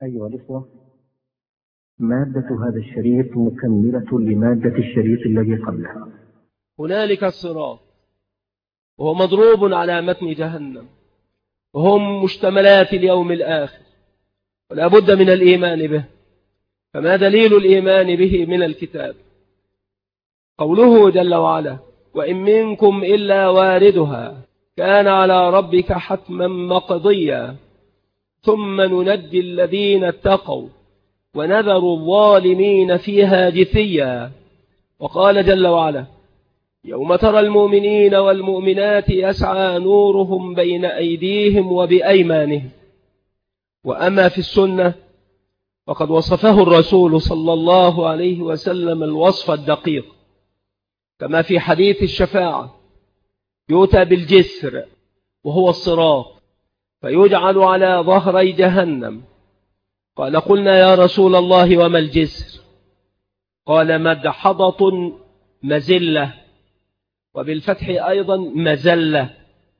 أيها الإخوة، مادة هذا الشريط مكملة لمادة الشريط الذي قبلها. هنالك الصراط، وهو مضروب على متن جهنم، وهم مشتملات اليوم الآخر، ولا بد من الإيمان به. فما دليل الإيمان به من الكتاب؟ قوله جل وعلا: وإن منكم إلا واردها كان على ربك حتما مقضيا ثم ننجي الذين اتقوا ونذر الظالمين فيها جثيا. وقال جل وعلا: يوم ترى المؤمنين والمؤمنات يسعى نورهم بين أيديهم وبأيمانهم. وأما في السنة فقد وصفه الرسول صلى الله عليه وسلم الوصف الدقيق، كما في حديث الشفاعة: يؤتى بالجسر وهو الصراط فيجعل على ظهري جهنم. قال: قلنا يا رسول الله وما الجسر؟ قال: مدحضة مزلة، وبالفتح أيضا مزلة،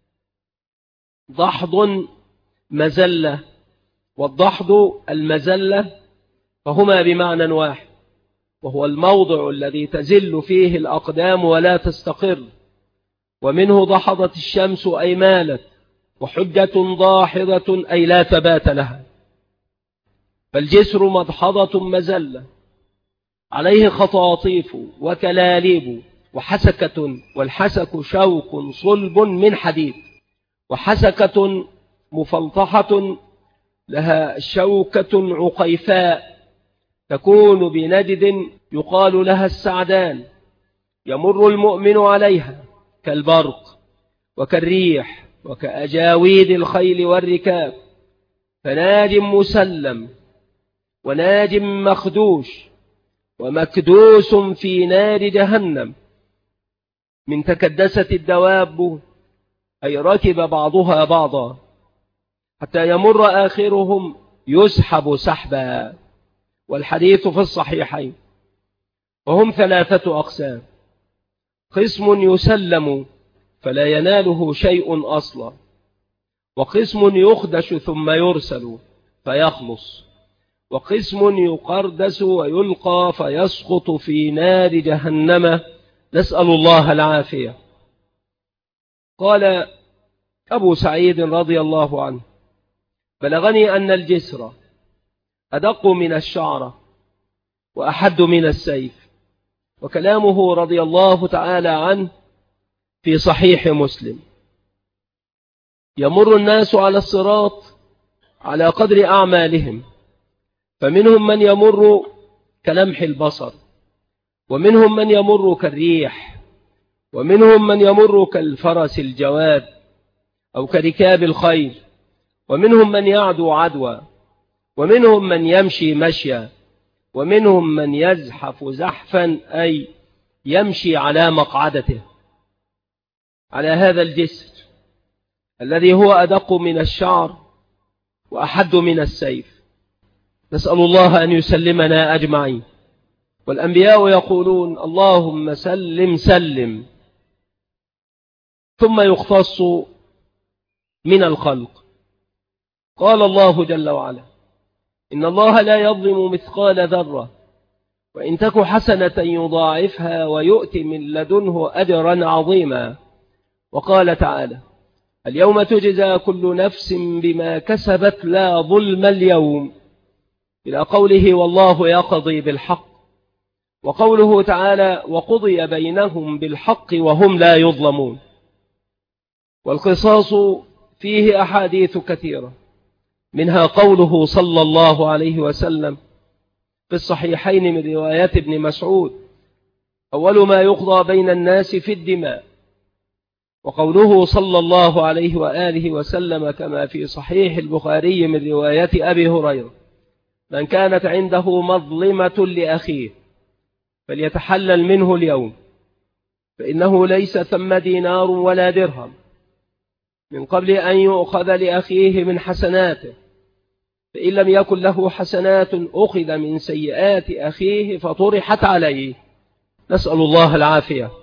ضحض مزلة، والضحض المزلة، فهما بمعنى واحد، وهو الموضع الذي تزل فيه الأقدام ولا تستقر، ومنه ضحضت الشمس أي مالت، وحجة ضاحضة أي لا ثبات لها. فالجسر مدحضة مزلة عليه خطاطيف وكلاليب وحسكة، والحسك شوك صلب من حديد، وحسكة مفلطحة لها شوكة عقيفاء تكون بنجد يقال لها السعدان، يمر المؤمن عليها كالبرق وكالريح وكأجاويد الخيل والركاب، فناج مسلم وناج مخدوش ومكدوس في نار جهنم، من تكدست الدواب أي ركب بعضها بعضا، حتى يمر آخرهم يسحب سحبا. والحديث في الصحيحين. وهم 3 أقسام: قسم يسلم فلا يناله شيء أصلا، وقسم يخدش ثم يرسل فيخلص، وقسم يقردس ويلقى فيسقط في نار جهنم، نسأل الله العافية. قال أبو سعيد رضي الله عنه: بلغني أن الجسر أدق من الشعرة وأحد من السيف. وكلامه رضي الله تعالى عنه في صحيح مسلم. يمر الناس على الصراط على قدر أعمالهم، فمنهم من يمر كلمح البصر، ومنهم من يمر كالريح، ومنهم من يمر كالفرس الجواد أو كركاب الخيل، ومنهم من يعدو عدوى، ومنهم من يمشي مشيا، ومنهم من يزحف زحفا أي يمشي على مقعدته، على هذا الجسر الذي هو أدق من الشعر وأحد من السيف. نسأل الله أن يسلمنا أجمعين. والأنبياء يقولون: اللهم سلم سلم. ثم يختص من الخلق. قال الله جل وعلا: إن الله لا يظلم مثقال ذرة وإن تك حسنة يضاعفها ويؤت من لدنه أجرا عظيما. وقال تعالى: اليوم تجزى كل نفس بما كسبت لا ظلم اليوم، إلى قوله: والله يقضي بالحق. وقوله تعالى: وقضي بينهم بالحق وهم لا يظلمون. والقصاص فيه أحاديث كثيرة، منها قوله صلى الله عليه وسلم في الصحيحين من روايات ابن مسعود: أول ما يقضى بين الناس في الدماء. وقوله صلى الله عليه وآله وسلم كما في صحيح البخاري من رواية أبي هريرة: من كانت عنده مظلمة لأخيه فليتحلل منه اليوم، فإنه ليس ثم دينار ولا درهم من قبل أن يؤخذ لأخيه من حسناته، فإن لم يكن له حسنات أخذ من سيئات أخيه فطرحت عليه، نسأل الله العافية.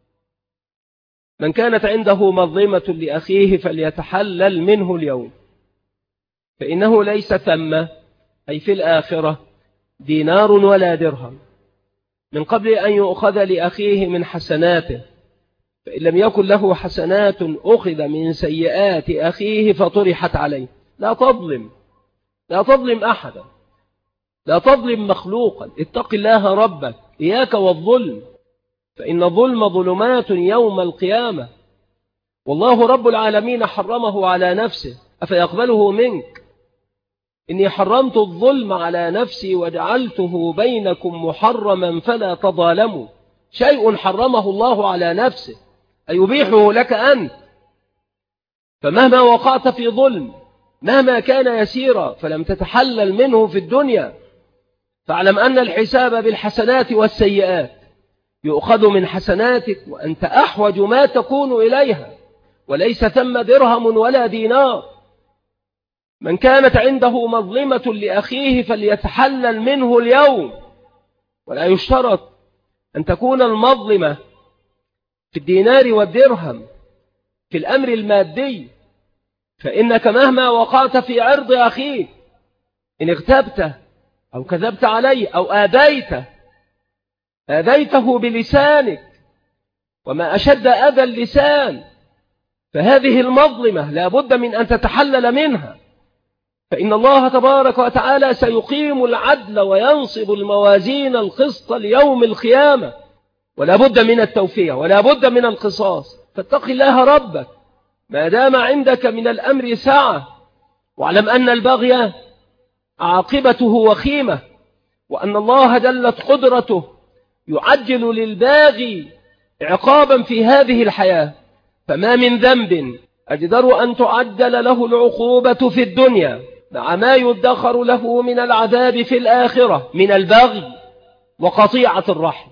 من كانت عنده مظلمة لأخيه فليتحلل منه اليوم، فإنه ليس ثم أي في الآخرة دينار ولا درهم من قبل أن يؤخذ لأخيه من حسناته، فإن لم يكن له حسنات أخذ من سيئات أخيه فطرحت عليه. لا تظلم، لا تظلم أحدا، لا تظلم مخلوقا، اتق الله ربك، إياك والظلم، فإن الظلم ظلمات يوم القيامة، والله رب العالمين حرمه على نفسه أفيقبله منك؟ إني حرمت الظلم على نفسي وجعلته بينكم محرما فلا تظالموا. شيء حرمه الله على نفسه أيبيحه لك أنت؟ فمهما وقعت في ظلم مهما كان يسيرا فلم تتحلل منه في الدنيا، فاعلم أن الحساب بالحسنات والسيئات يؤخذ من حسناتك وأنت أحوج ما تكون إليها، وليس ثم درهم ولا دينار. من كانت عنده مظلمة لأخيه فليتحلل منه اليوم، ولا يشترط أن تكون المظلمة في الدينار والدرهم في الأمر المادي، فإنك مهما وقعت في عرض أخيك إن اغتبته أو كذبت عليه أو آذيته بلسانك، وما أشد أذى اللسان، فهذه المظلمة لا بد من أن تتحلل منها، فإن الله تبارك وتعالى سيقيم العدل وينصب الموازين القسط ليوم القيامة، ولا بد من التوفية ولا بد من القصاص. فاتق الله ربك ما دام عندك من الأمر سعة، واعلم أن البغي عاقبته وخيمة، وأن الله جلت قدرته يعجل للباغي عقابا في هذه الحياة، فما من ذنب أجدر أن تعجل له العقوبة في الدنيا مع ما يدخر له من العذاب في الآخرة من البغي وقطيعة الرحم،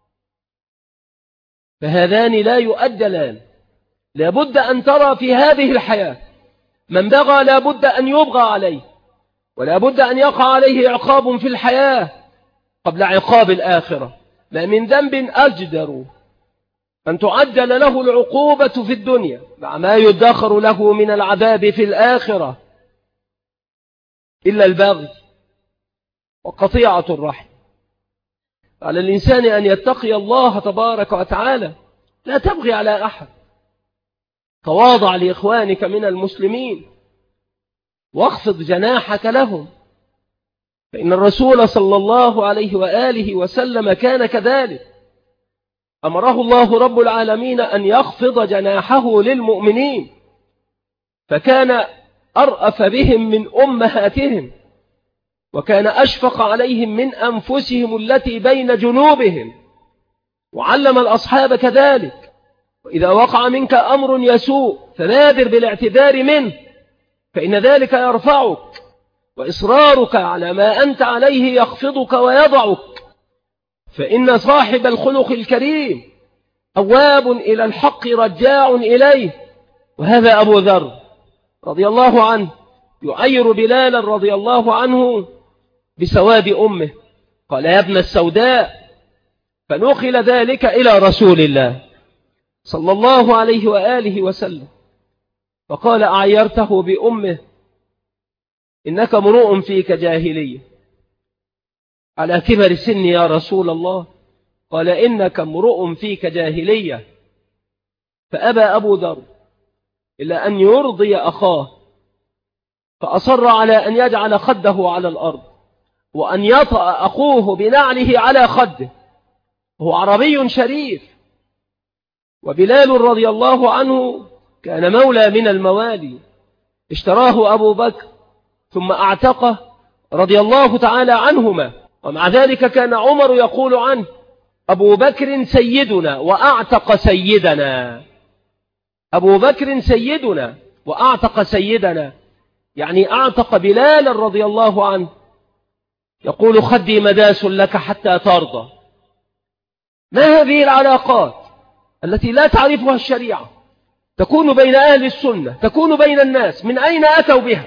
فهذان لا يؤجلان. لابد أن ترى في هذه الحياة من بغى لابد أن يبغى عليه، ولا بد أن يقع عليه عقاب في الحياة قبل عقاب الآخرة. ما من ذنب أجدر أن تعجل له العقوبة في الدنيا مع ما يدخر له من العذاب في الآخرة إلا البغي وقطيعة الرحم. على الإنسان أن يتقي الله تبارك وتعالى، لا تبغي على أحد، تواضع لإخوانك من المسلمين واخفض جناحك لهم، فإن الرسول صلى الله عليه وآله وسلم كان كذلك، أمره الله رب العالمين أن يخفض جناحه للمؤمنين، فكان أرأف بهم من أمهاتهم، وكان أشفق عليهم من أنفسهم التي بين جنوبهم، وعلم الأصحاب كذلك. وإذا وقع منك أمر يسوء فبادر بالاعتذار منه، فإن ذلك يرفعك، وإصرارك على ما أنت عليه يخفضك ويضعك، فإن صاحب الخلق الكريم أواب إلى الحق رجاع إليه. وهذا أبو ذر رضي الله عنه يعير بلالا رضي الله عنه بسواد أمه، قال: يا ابن السوداء، فنقل ذلك إلى رسول الله صلى الله عليه وآله وسلم، فقال: أعيرته بأمه؟ إنك امرؤ فيك جاهلية. على كبر سن يا رسول الله؟ قال: إنك امرؤ فيك جاهلية. فأبى أبو ذر إلا أن يرضي أخاه، فأصر على أن يجعل خده على الأرض وأن يطأ أخوه بنعله على خده. هو عربي شريف، وبلال رضي الله عنه كان مولى من الموالي، اشتراه أبو بكر ثم أعتقه رضي الله تعالى عنهما، ومع ذلك كان عمر يقول عنه: أبو بكر سيدنا وأعتق سيدنا. أبو بكر سيدنا وأعتق سيدنا، يعني أعتق بلالا رضي الله عنه، يقول: خدي مداس لك حتى ترضى. ما هذه العلاقات التي لا تعرفها الشريعة تكون بين أهل السنة، تكون بين الناس؟ من أين أتوا بها؟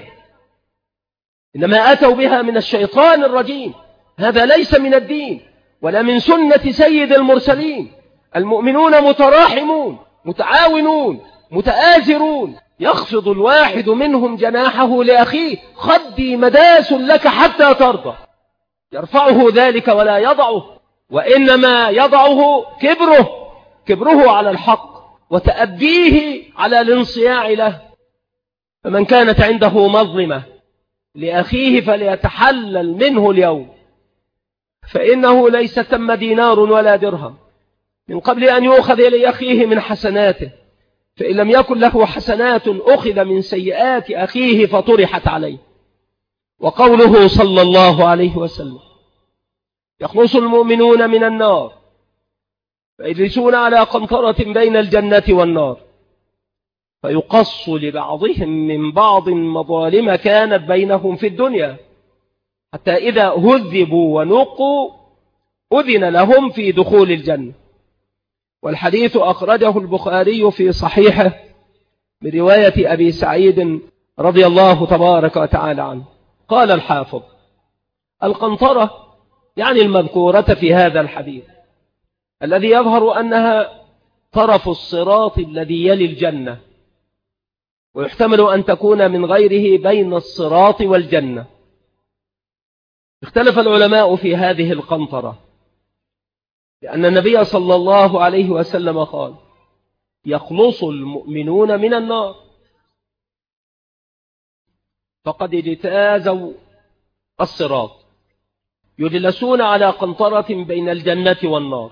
إنما أتوا بها من الشيطان الرجيم. هذا ليس من الدين ولا من سنة سيد المرسلين. المؤمنون متراحمون، متعاونون، متآزرون، يخفض الواحد منهم جناحه لأخيه خدي مداس لك حتى ترضى، يرفعه ذلك ولا يضعه، وإنما يضعه كبره على الحق وتأبيه على الانصياع له. فمن كانت عنده مظلمة لأخيه فليتحلل منه اليوم، فإنه ليس ثم دينار ولا درهم من قبل أن يؤخذ لأخيه من حسناته، فإن لم يكن له حسنات أخذ من سيئات أخيه فطرحت عليه. وقوله صلى الله عليه وسلم يخلص المؤمنون من النار فيجلسون على قنطرة بين الجنة والنار فيقص لبعضهم من بعض مظالم كانت بينهم في الدنيا حتى إذا هذبوا ونقوا أذن لهم في دخول الجنة. والحديث أخرجه البخاري في صحيحه برواية أبي سعيد رضي الله تبارك وتعالى عنه. قال الحافظ القنطرة يعني المذكورة في هذا الحديث الذي يظهر أنها طرف الصراط الذي يلي الجنة، ويحتمل أن تكون من غيره بين الصراط والجنة. اختلف العلماء في هذه القنطرة، لأن النبي صلى الله عليه وسلم قال يخلص المؤمنون من النار، فقد اجتازوا الصراط يجلسون على قنطرة بين الجنة والنار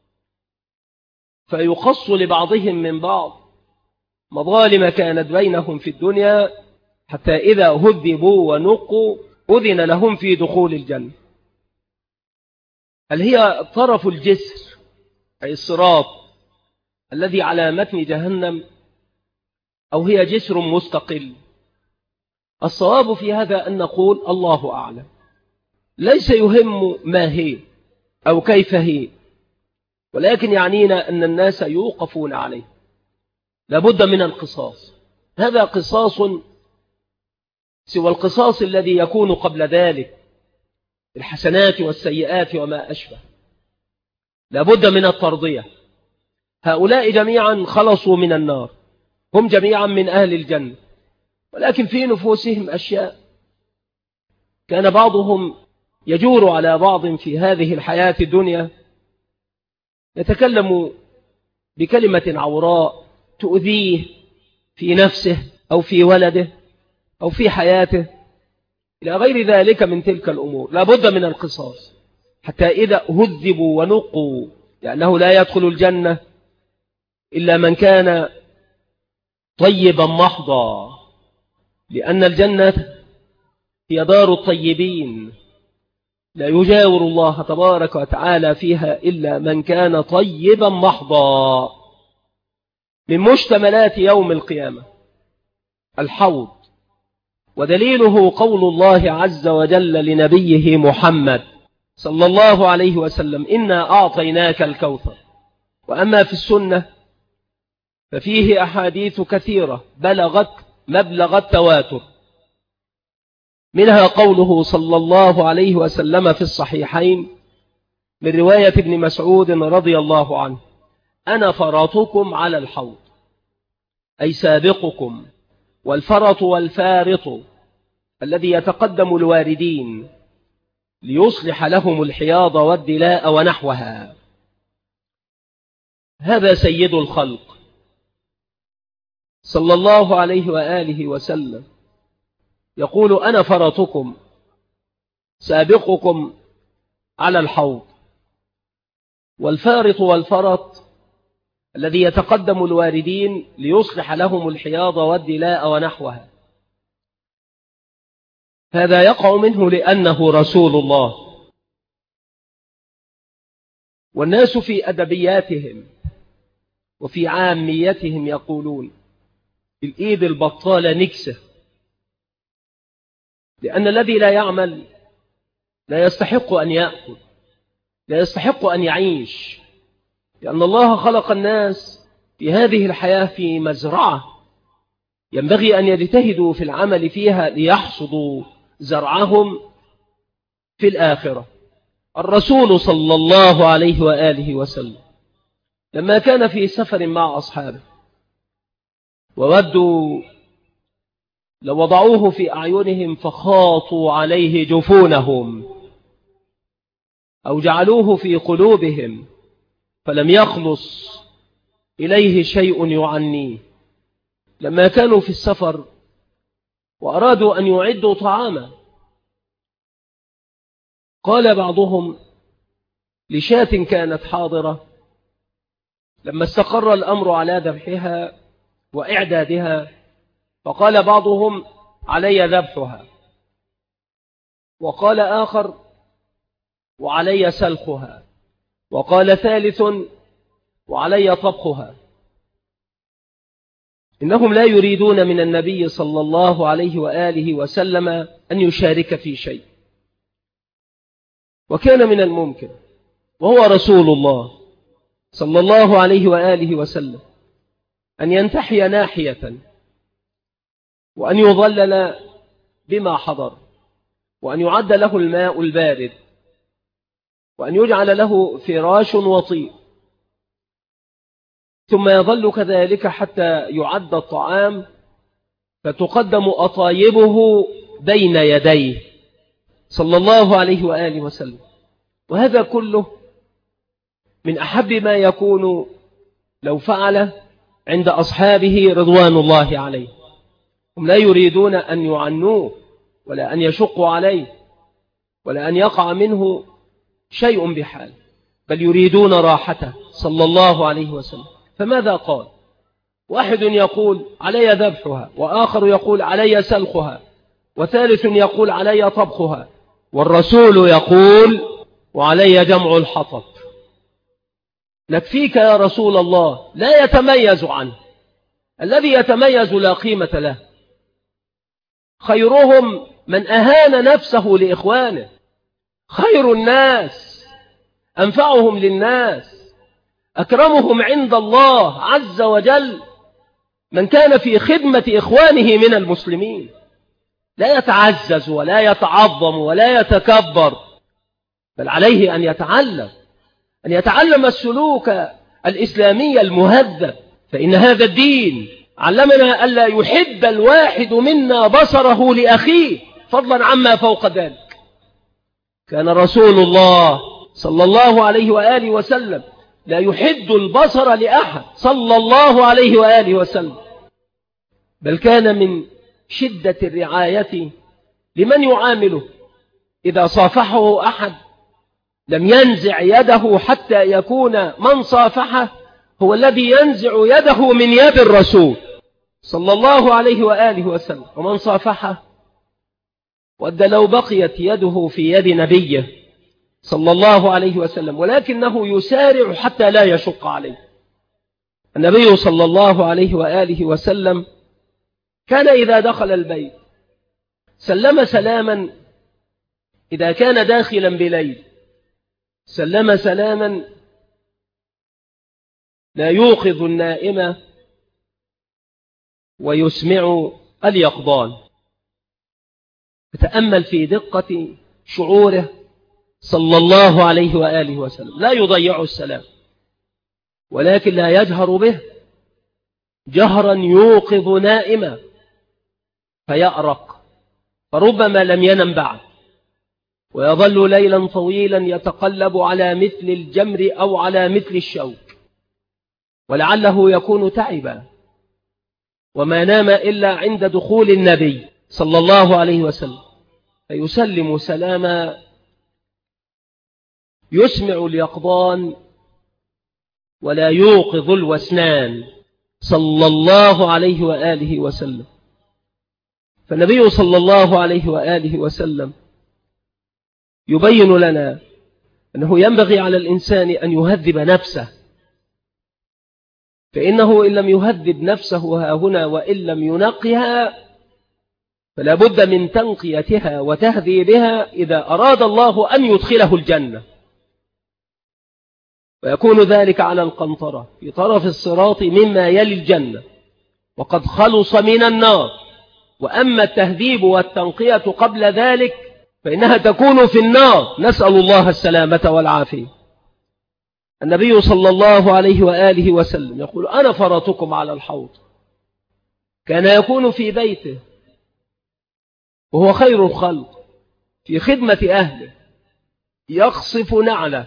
فيقص لبعضهم من بعض مظالم كانت بينهم في الدنيا حتى إذا هذبوا ونقوا أذن لهم في دخول الجنة. هل هي طرف الجسر أي الصراط الذي على متن جهنم أو هي جسر مستقل؟ الصواب في هذا أن نقول الله أعلم، ليس يهم ما هي أو كيف هي، ولكن يعنينا أن الناس يوقفون عليه، لابد من القصاص. هذا قصاص سوى القصاص الذي يكون قبل ذلك الحسنات والسيئات وما أشبه، لابد من الترضية. هؤلاء جميعا خلصوا من النار، هم جميعا من أهل الجنة، ولكن في نفوسهم أشياء كان بعضهم يجور على بعض في هذه الحياة الدنيا، يتكلم بكلمة عوراء تؤذيه في نفسه أو في ولده أو في حياته إلى غير ذلك من تلك الأمور. لا بد من القصاص حتى إذا هذبوا ونقوا، لأنه لا يدخل الجنة إلا من كان طيبا محضا، لأن الجنة هي دار الطيبين، لا يجاور الله تبارك وتعالى فيها إلا من كان طيبا محضا. من مشتملات يوم القيامة الحوض، ودليله قول الله عز وجل لنبيه محمد صلى الله عليه وسلم إنا أعطيناك الكوثر. وأما في السنة ففيه أحاديث كثيرة بلغت مبلغ التواتر، منها قوله صلى الله عليه وسلم في الصحيحين من رواية ابن مسعود رضي الله عنه أنا فرطكم على الحوض، أي سابقكم، والفرط والفارط الذي يتقدم الواردين ليصلح لهم الحياض والدلاء ونحوها. هذا سيد الخلق صلى الله عليه وآله وسلم يقول أنا فرطكم سابقكم على الحوض، والفارط والفرط الذي يتقدم الواردين ليصلح لهم الحياض والدلاء ونحوها. هذا يقع منه لأنه رسول الله، والناس في أدبياتهم وفي عاميتهم يقولون الإيد البطالة نكسة، لأن الذي لا يعمل لا يستحق أن يأكل، لا يستحق أن يعيش، لأن الله خلق الناس في هذه الحياة في مزرعة ينبغي أن يجتهدوا في العمل فيها ليحصدوا زرعهم في الآخرة. الرسول صلى الله عليه وآله وسلم لما كان في سفر مع أصحابه وودوا لو وضعوه في أعينهم فخاطوا عليه جفونهم، أو جعلوه في قلوبهم فلم يخلص إليه شيء يعنيه. لما كانوا في السفر وأرادوا أن يعدوا طعاما، قال بعضهم لشاة كانت حاضرة لما استقر الأمر على ذبحها وإعدادها، فقال بعضهم علي ذبحها، وقال آخر وعلي سلخها، وقال ثالث وعلي طبخها. إنهم لا يريدون من النبي صلى الله عليه وآله وسلم أن يشارك في شيء. وكان من الممكن وهو رسول الله صلى الله عليه وآله وسلم أن ينتحي ناحية، وأن يظلل بما حضر، وأن يعد له الماء البارد، وأن يجعل له فراش وطيء، ثم يظل كذلك حتى يعد الطعام فتقدم أطايبه بين يديه صلى الله عليه وآله وسلم. وهذا كله من أحب ما يكون لو فعل عند أصحابه رضوان الله عليه. هم لا يريدون أن يعنوه ولا أن يشقوا عليه ولا أن يقع منه شيء بحال، بل يريدون راحته صلى الله عليه وسلم. فماذا قال؟ واحد يقول علي ذبحها، وآخر يقول علي سلخها، وثالث يقول علي طبخها، والرسول يقول وعلي جمع الحطب. نكفيك يا رسول الله، لا يتميز عنه. الذي يتميز لا قيمة له. خيرهم من أهان نفسه لإخوانه، خير الناس أنفعهم للناس، أكرمهم عند الله عز وجل من كان في خدمة إخوانه من المسلمين، لا يتعزز ولا يتعظم ولا يتكبر، بل عليه أن يتعلم السلوك الإسلامي المهذب. فإن هذا الدين علمنا ألا يحب الواحد منا بصره لأخيه فضلا عما فوق ذلك. كان رسول الله صلى الله عليه وآله وسلم لا يحد البصر لأحد صلى الله عليه وآله وسلم، بل كان من شدة الرعاية لمن يعامله. إذا صافحه أحد لم ينزع يده حتى يكون من صافحه هو الذي ينزع يده من يد الرسول صلى الله عليه وآله وسلم، ومن صافحه ود لو بقيت يده في يد نبيه صلى الله عليه وسلم، ولكنه يسارع حتى لا يشق عليه. النبي صلى الله عليه وآله وسلم كان إذا دخل البيت سلم سلاما، إذا كان داخلا بليل سلم سلاما لا يوقظ النائم ويسمع اليقظان. تأمل في دقة شعوره صلى الله عليه وآله وسلم، لا يضيع السلام، ولكن لا يجهر به جهرا يوقظ نائما فيأرق، فربما لم ينم بعد، ويظل ليلا طويلا يتقلب على مثل الجمر أو على مثل الشوك، ولعله يكون تعبا، وما نام إلا عند دخول النبي صلى الله عليه وسلم، فيسلم سلاما يسمع اليقظان ولا يوقظ الوسنان صلى الله عليه وآله وسلم. فالنبي صلى الله عليه وآله وسلم يبين لنا أنه ينبغي على الإنسان أن يهذب نفسه، فإنه إن لم يهذب نفسه هاهنا وإن لم ينقها فلا بد من تنقيتها وتهذيبها إذا أراد الله أن يدخله الجنة، ويكون ذلك على القنطرة في طرف الصراط مما يلي الجنة وقد خلص من النار. وأما التهذيب والتنقية قبل ذلك فإنها تكون في النار، نسأل الله السلامة والعافية. النبي صلى الله عليه وآله وسلم يقول أنا فرطكم على الحوض. كان يكون في بيته وهو خير الخلق في خدمة أهله، يخصف نعله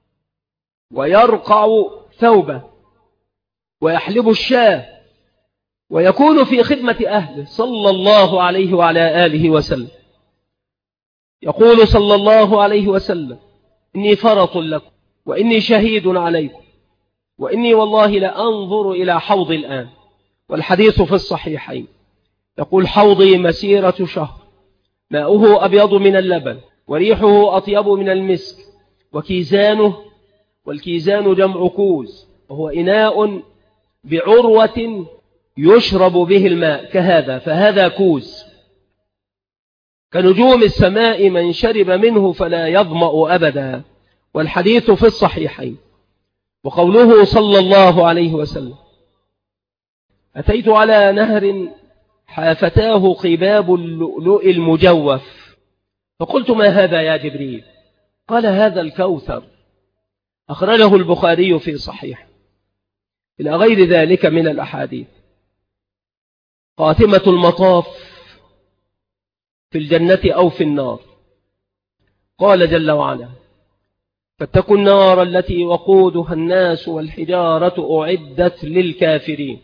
ويرقع ثوبه ويحلب الشاة، ويكون في خدمة أهله صلى الله عليه وعلى آله وسلم. يقول صلى الله عليه وسلم: إني فرط لكم وإني شهيد عليكم وإني والله لأنظر إلى حوض الآن. والحديث في الصحيحين. يقول: حوضي مسيرة شهر، ماؤه أبيض من اللبن وريحه أطيب من المسك، وكيزانه، والكيزان جمع كوز، وهو إناء بعروة يشرب به الماء كهذا، فهذا كوز، كنجوم السماء من شرب منه فلا يظمأ أبدا. والحديث في الصحيحين. وقوله صلى الله عليه وسلم: أتيت على نهر حافتاه قباب اللؤلؤ المجوف، فقلت: ما هذا يا جبريل؟ قال: هذا الكوثر. أخرجه البخاري في صحيح. إلى غير ذلك من الأحاديث. خاتمة المطاف في الجنة أو في النار. قال جل وعلا: فاتقوا النار التي وقودها الناس والحجارة أعدت للكافرين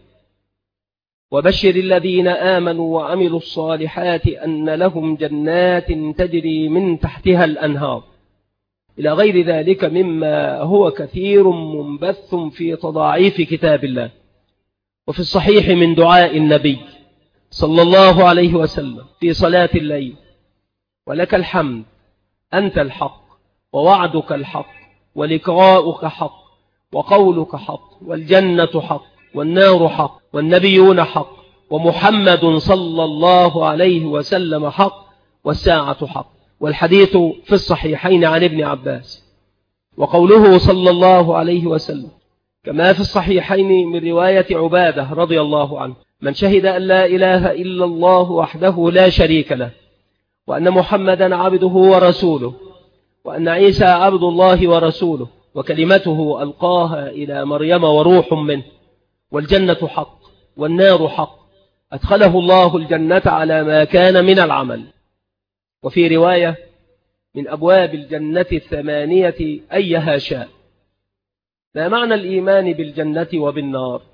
وبشر الذين آمنوا وعملوا الصالحات أن لهم جنات تجري من تحتها الأنهار. إلى غير ذلك مما هو كثير منبث في تضاعيف كتاب الله. وفي الصحيح من دعاء النبي صلى الله عليه وسلم في صلاة الليل: ولك الحمد أنت الحق ووعدك الحق ولقاؤك حق وقولك حق والجنة حق والنار حق والنبيون حق ومحمد صلى الله عليه وسلم حق والساعة حق. والحديث في الصحيحين عن ابن عباس. وقوله صلى الله عليه وسلم كما في الصحيحين من رواية عبادة رضي الله عنه: من شهد أن لا إله إلا الله وحده لا شريك له وأن محمدا عبده ورسوله وأن عيسى عبد الله ورسوله وكلمته ألقاها إلى مريم وروح منه، والجنة حق والنار حق، أدخله الله الجنة على ما كان من العمل. وفي رواية: من أبواب الجنة 8 أيها شاء. ما معنى الإيمان بالجنة وبالنار؟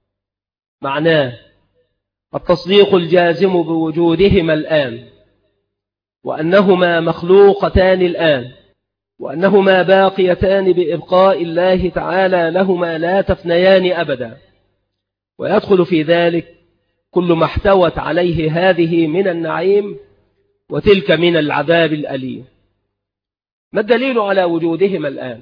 معناه التصديق الجازم بوجودهما الآن، وأنهما مخلوقتان الآن، وأنهما باقيتان بإبقاء الله تعالى لهما لا تفنيان أبدا. ويدخل في ذلك كل ما احتوت عليه هذه من النعيم وتلك من العذاب الأليم. ما الدليل على وجودهما الآن؟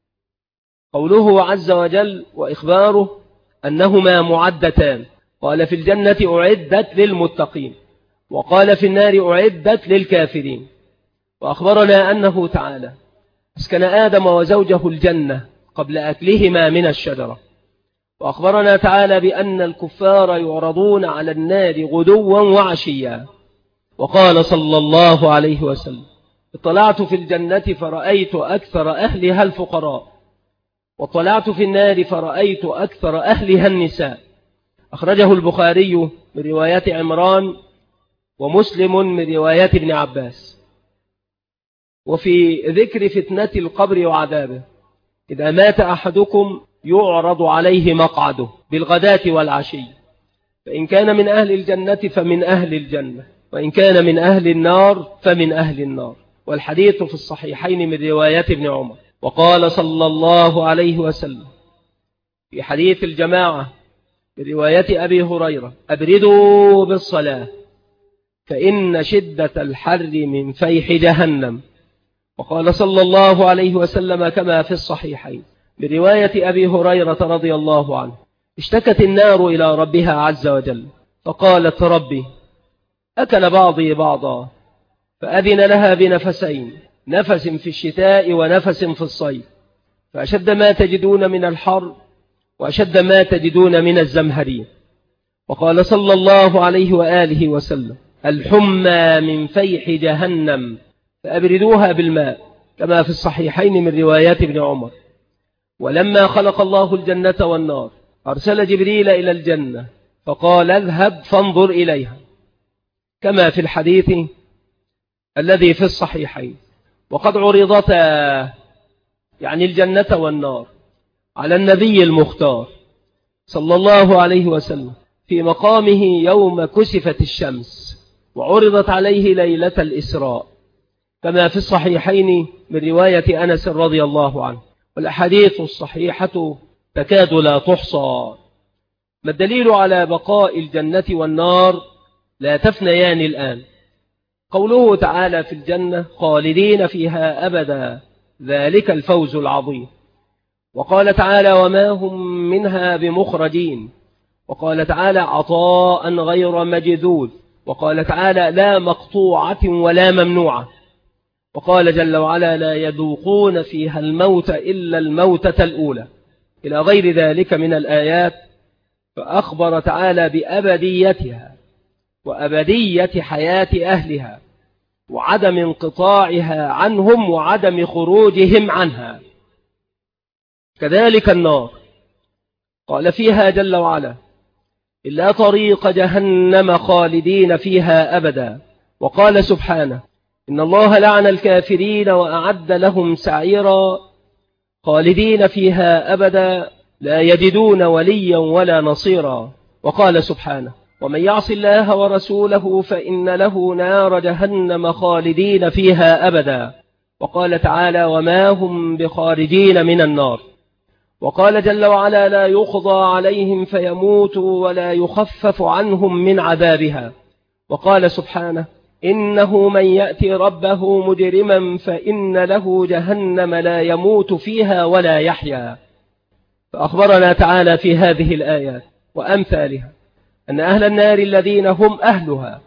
قوله عز وجل وإخباره أنهما معدتان. قال: في الجنة أعدت للمتقين، وقال: في النار أعدت للكافرين. وأخبرنا أنه تعالى أسكن آدم وزوجه الجنة قبل أكلهما من الشجرة. وأخبرنا تعالى بأن الكفار يعرضون على النار غدوا وعشيا. وقال صلى الله عليه وسلم: اطلعت في الجنة فرأيت أكثر أهلها الفقراء، واطلعت في النار فرأيت أكثر أهلها النساء. أخرجه البخاري من رواية عمران، ومسلم من رواية ابن عباس. وفي ذكر فتنة القبر وعذابه: إذا مات أحدكم يعرض عليه مقعده بالغداة والعشي، فإن كان من أهل الجنة فمن أهل الجنة، وإن كان من أهل النار فمن أهل النار. والحديث في الصحيحين من رواية ابن عمر. وقال صلى الله عليه وسلم في حديث الجماعة برواية أبي هريرة: أبردوا بالصلاة فإن شدة الحر من فيح جهنم. وقال صلى الله عليه وسلم كما في الصحيحين برواية أبي هريرة رضي الله عنه: اشتكت النار إلى ربها عز وجل فقالت: ربي أكل بعضي بعضا، فأذن لها بنفسين، نفس في الشتاء ونفس في الصيف، فأشد ما تجدون من الحر وأشد ما تجدون من الزمهرين. وقال صلى الله عليه وآله وسلم: الحمى من فيح جهنم فأبردوها بالماء، كما في الصحيحين من روايات ابن عمر. ولما خلق الله الجنة والنار أرسل جبريل إلى الجنة فقال: اذهب فانظر إليها، كما في الحديث الذي في الصحيحين، وقد عرضتا يعني الجنة والنار على النبي المختار صلى الله عليه وسلم في مقامه يوم كسفت الشمس، وعرضت عليه ليلة الإسراء كما في الصحيحين من رواية أنس رضي الله عنه. والأحاديث الصحيحة تكاد لا تحصى. ما الدليل على بقاء الجنة والنار لا تفنيان الآن؟ قوله تعالى في الجنة خالدين فيها أبدا ذلك الفوز العظيم. وقال تعالى وما هم منها بمخرجين. وقال تعالى عطاء غير مجذوذ. وقال تعالى لا مقطوعة ولا ممنوعة. وقال جل وعلا لا يذوقون فيها الموت إلا الموتة الأولى، إلى غير ذلك من الآيات. فأخبر تعالى بأبديتها وأبدية حياة أهلها وعدم انقطاعها عنهم وعدم خروجهم عنها. كذلك النار قال فيها جل وعلا إلا طريق جهنم خالدين فيها أبدا. وقال سبحانه إن الله لعن الكافرين وأعد لهم سعيرا خالدين فيها أبدا لا يجدون وليا ولا نصيرا. وقال سبحانه ومن يعص الله ورسوله فإن له نار جهنم خالدين فيها أبدا. وقال تعالى وما هم بخارجين من النار. وقال جل وعلا لا يقضى عليهم فيموتوا ولا يخفف عنهم من عذابها. وقال سبحانه إنه من يأتي ربه مجرما فإن له جهنم لا يموت فيها ولا يحيا. فأخبرنا تعالى في هذه الآيات وأمثالها أن أهل النار الذين هم أهلها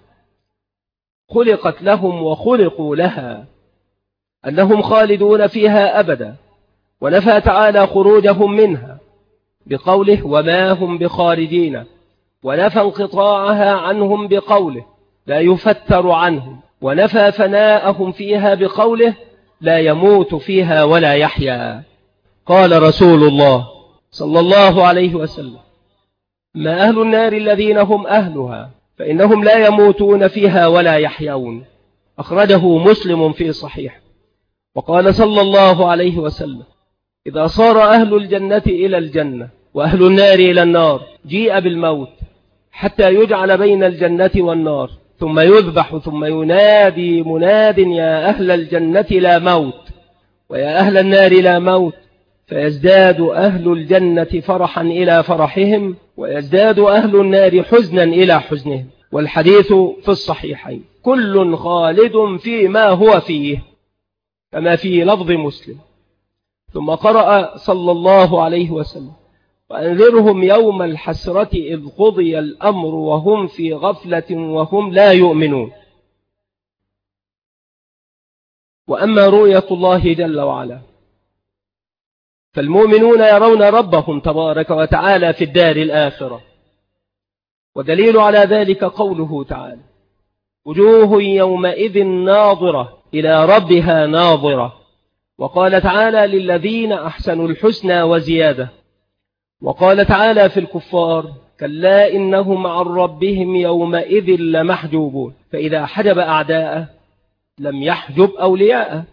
خلقت لهم وخلقوا لها أنهم خالدون فيها أبدا، ونفى تعالى خروجهم منها بقوله وما هم بخارجين، ونفى انقطاعها عنهم بقوله لا يفتر عنهم، ونفى فناءهم فيها بقوله لا يموت فيها ولا يحيا. قال رسول الله صلى الله عليه وسلم ما أهل النار الذين هم أهلها فإنهم لا يموتون فيها ولا يحيون. أخرجه مسلم في صحيح. وقال صلى الله عليه وسلم إذا صار أهل الجنة إلى الجنة وأهل النار إلى النار جيء بالموت حتى يجعل بين الجنة والنار ثم يذبح ثم ينادي مناد يا أهل الجنة لا موت ويا أهل النار لا موت، فيزداد أهل الجنة فرحا إلى فرحهم ويزداد أهل النار حزنا إلى حزنهم. والحديث في الصحيحين كل خالد فيما هو فيه كما في لفظ مسلم. ثم قرأ صلى الله عليه وسلم وأنذرهم يوم الحسرة إذ قضي الأمر وهم في غفلة وهم لا يؤمنون. وأما رؤية الله جل وعلا فالمؤمنون يرون ربهم تبارك وتعالى في الدار الآخرة، ودليل على ذلك قوله تعالى وجوه يومئذ ناظرة إلى ربها ناظرة. وقال تعالى للذين أحسنوا الحسنى وزيادة. وقال تعالى في الكفار كلا إنهم عن ربهم يومئذ لمحجوبون، فإذا حجب أعداءه لم يحجب أولياءه.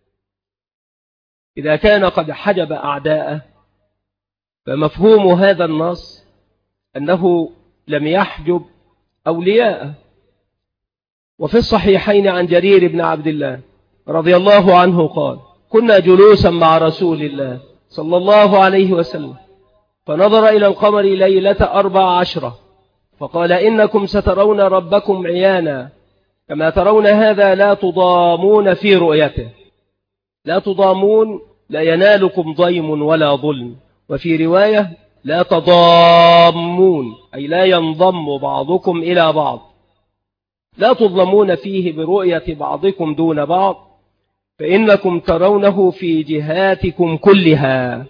إذا كان قد حجب أعداءه فمفهوم هذا النص أنه لم يحجب أولياءه. وفي الصحيحين عن جرير بن عبد الله رضي الله عنه قال كنا جلوسا مع رسول الله صلى الله عليه وسلم فنظر إلى القمر ليلة 14 فقال إنكم سترون ربكم عيانا كما ترون هذا لا تضامون في رؤيته. لا تضامون لا ينالكم ضيم ولا ظلم. وفي رواية لا تضامون أي لا ينضم بعضكم إلى بعض، لا تظلمون فيه برؤية بعضكم دون بعض فإنكم ترونه في جهاتكم كلها.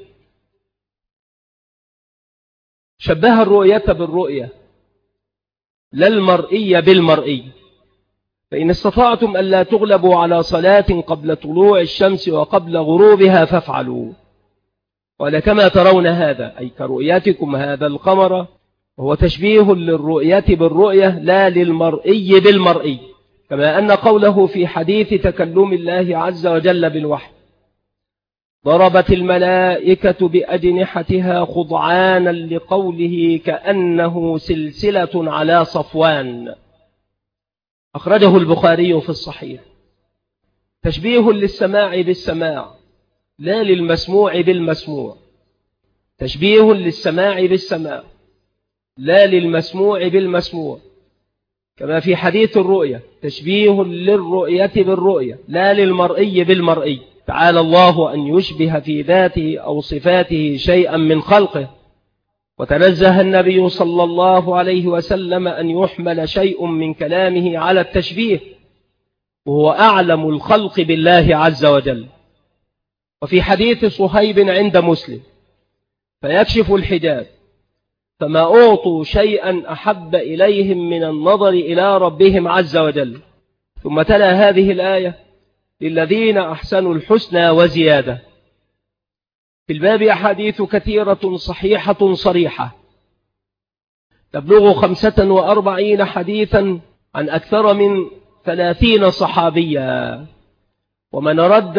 شبه الرؤية بالرؤية لا المرئي بالمرئي. فإن استطعتم ألا تغلبوا على صلاة قبل طلوع الشمس وقبل غروبها فافعلوا. قال كما ترون هذا أي كرؤيتكم هذا القمر، وهو تشبيه للرؤية بالرؤية لا للمرئي بالمرئي، كما أن قوله في حديث تكلم الله عز وجل بالوحي: ضربت الملائكة بأجنحتها خضعانا لقوله كأنه سلسلة على صفوان، أخرجه البخاري في الصحيح. تشبيه للسماع بالسماع لا للمسموع بالمسموع، تشبيه للسماع بالسماع لا للمسموع بالمسموع. كما في حديث الرؤية تشبيه للرؤية بالرؤية لا للمرئي بالمرئي. تعالى الله أن يشبه في ذاته أو صفاته شيئا من خلقه، وتنزه النبي صلى الله عليه وسلم أن يحمل شيء من كلامه على التشبيه، وهو أعلم الخلق بالله عز وجل. وفي حديث صهيب عند مسلم: فيكشف الحجاب فما أعطوا شيئا أحب إليهم من النظر إلى ربهم عز وجل. ثم تلا هذه الآية: للذين أحسنوا الحسنى وزيادة. في الباب أحاديث كثيرة صحيحة صريحة تبلغ 45 حديثا عن أكثر من 30 صحابيا. ومن رد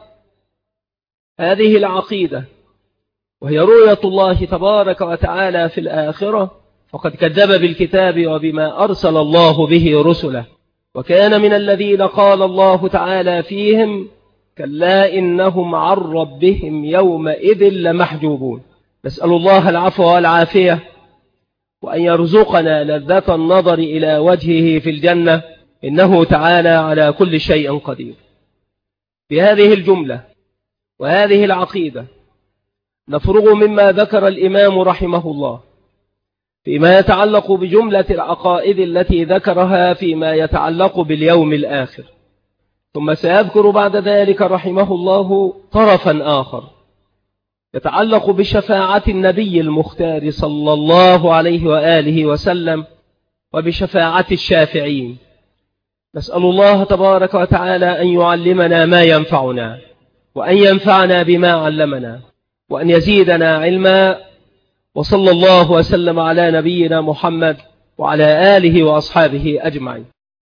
هذه العقيدة وهي رؤية الله تبارك وتعالى في الآخرة فقد كذب بالكتاب وبما أرسل الله به رسله، وكان من الذين قال الله تعالى فيهم: كلا إنهم عن ربهم يومئذ لمحجوبون. نسأل الله العفو والعافية، وأن يرزقنا لذة النظر إلى وجهه في الجنة، إنه تعالى على كل شيء قدير. بهذه الجملة وهذه العقيدة نفرغ مما ذكر الإمام رحمه الله فيما يتعلق بجملة العقائد التي ذكرها فيما يتعلق باليوم الآخر، ثم سيذكر بعد ذلك رحمه الله طرفا آخر يتعلق بشفاعة النبي المختار صلى الله عليه وآله وسلم وبشفاعة الشافعين. نسأل الله تبارك وتعالى أن يعلمنا ما ينفعنا، وأن ينفعنا بما علمنا، وأن يزيدنا علما. وصلى الله وسلم على نبينا محمد وعلى آله وأصحابه أجمعين.